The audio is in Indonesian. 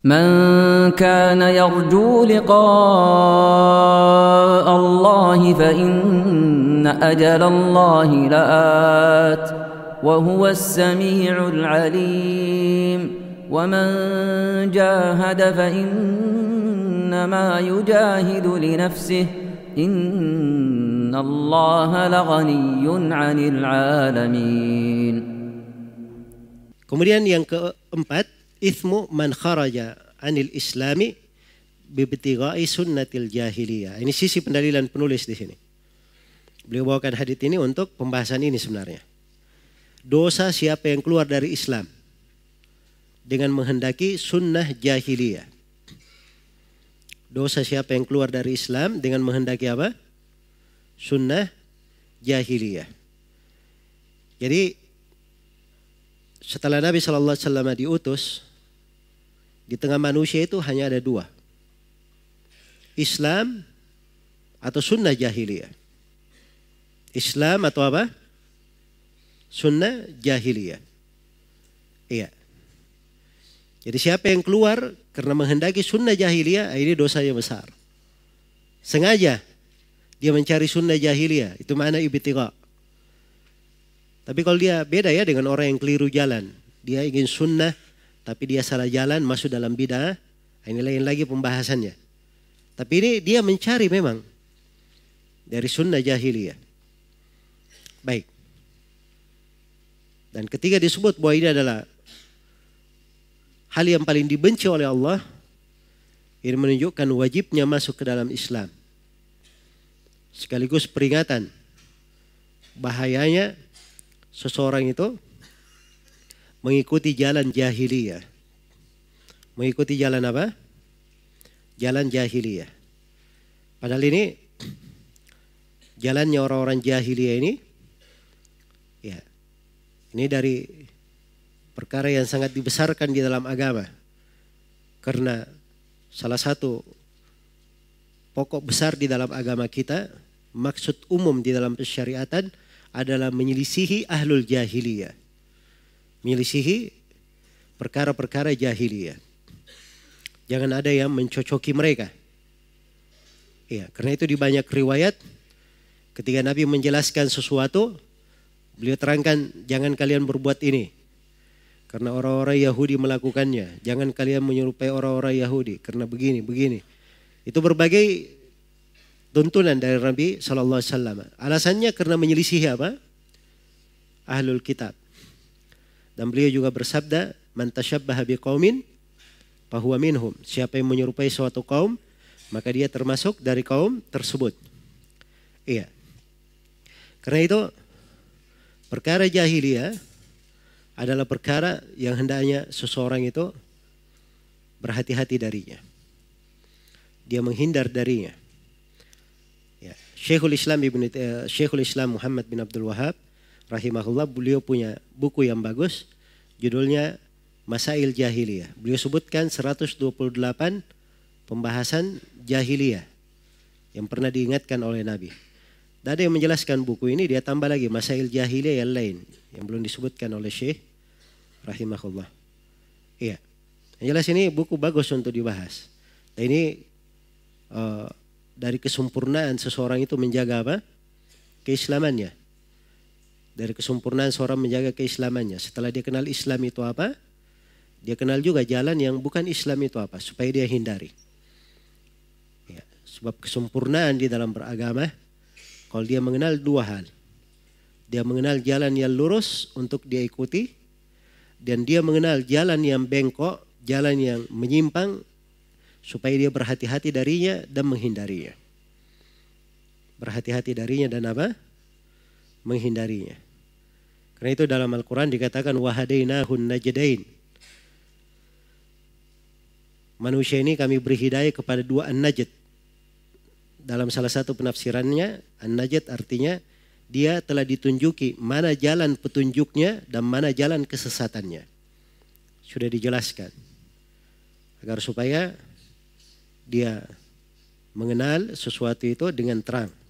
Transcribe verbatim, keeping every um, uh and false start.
من كان يرجو لقاء الله فإن أجل الله لآت وهو السميع العليم ومن جاهد فإنما يجاهد لنفسه إن الله لغني عن العالمين. Kemudian yang keempat, ithmu man kharaja anil islami bibtigha'i sunnatil jahiliyah. Ini sisi pendalilan penulis di sini. Beliau bawakan hadits ini untuk pembahasan ini sebenarnya. Dosa siapa yang keluar dari Islam dengan menghendaki sunnah jahiliyah. Dosa siapa yang keluar dari Islam dengan menghendaki apa? Sunnah jahiliyah. Jadi setelah Nabi shallallahu alaihi wasallam diutus, di tengah manusia itu hanya ada dua. Islam atau sunnah jahiliyah. Islam atau apa? Sunnah jahiliyah. Iya. Jadi siapa yang keluar karena menghendaki sunnah jahiliyah, ini dosanya besar. Sengaja dia mencari sunnah jahiliyah, itu makna ibtigha. Tapi kalau dia beda ya dengan orang yang keliru jalan. Dia ingin sunnah tapi dia salah jalan, masuk dalam bid'ah. Ini lain lagi pembahasannya. Tapi ini dia mencari memang dari sunnah jahiliyah. Baik. Dan ketika disebut bahwa ini adalah hal yang paling dibenci oleh Allah, ini menunjukkan wajibnya masuk ke dalam Islam. Sekaligus peringatan bahayanya seseorang itu mengikuti jalan jahiliyah. Mengikuti jalan apa? Jalan jahiliyah. Padahal ini jalannya orang-orang jahiliyah ini, ya, ini dari perkara yang sangat dibesarkan di dalam agama. Karena salah satu pokok besar di dalam agama kita, maksud umum di dalam persyariatan adalah menyelisihi ahlul jahiliyah. Menyelisihi perkara-perkara jahiliyah. Jangan ada yang mencocoki mereka. Ya, karena itu di banyak riwayat ketika Nabi menjelaskan sesuatu, beliau terangkan jangan kalian berbuat ini. Karena orang-orang Yahudi melakukannya. Jangan kalian menyerupai orang-orang Yahudi karena begini, begini. Itu berbagai tuntunan dari Nabi shallallahu alaihi wasallam. Alasannya karena menyelisihi apa? Ahlul kitab. Dan beliau juga bersabda, man tashabbaha biqaumin fahuwa minhum. Siapa yang menyerupai suatu kaum, maka dia termasuk dari kaum tersebut. Iya. Karena itu perkara jahiliyah adalah perkara yang hendaknya seseorang itu berhati-hati darinya. Dia menghindar darinya. Ya, Syekhul Islam Ibnu uh, Syekhul Islam Muhammad bin Abdul Wahhab rahimahullah, beliau punya buku yang bagus, judulnya Masail Jahiliyah. Beliau sebutkan seratus dua puluh delapan pembahasan jahiliyah yang pernah diingatkan oleh Nabi. Dan ada yang menjelaskan buku ini, dia tambah lagi Masail Jahiliyah yang lain yang belum disebutkan oleh Syekh rahimahullah. Iya. Yang jelas ini buku bagus untuk dibahas. Dan ini uh, dari kesempurnaan seseorang itu menjaga apa? Keislamannya. Dari kesempurnaan seorang menjaga keislamannya. Setelah dia kenal Islam itu apa, dia kenal juga jalan yang bukan Islam itu apa, supaya dia hindari. Ya, sebab kesempurnaan di dalam beragama, kalau dia mengenal dua hal. Dia mengenal jalan yang lurus untuk dia ikuti, dan dia mengenal jalan yang bengkok, jalan yang menyimpang, supaya dia berhati-hati darinya dan menghindarinya. Berhati-hati darinya dan apa? Menghindarinya. Karena itu dalam Al-Quran dikatakan wahadainahun najdain. Manusia ini kami beri hidayah kepada dua an-najd. Dalam salah satu penafsirannya, an-najd artinya dia telah ditunjuki mana jalan petunjuknya dan mana jalan kesesatannya. Sudah dijelaskan. Agar supaya dia mengenal sesuatu itu dengan terang.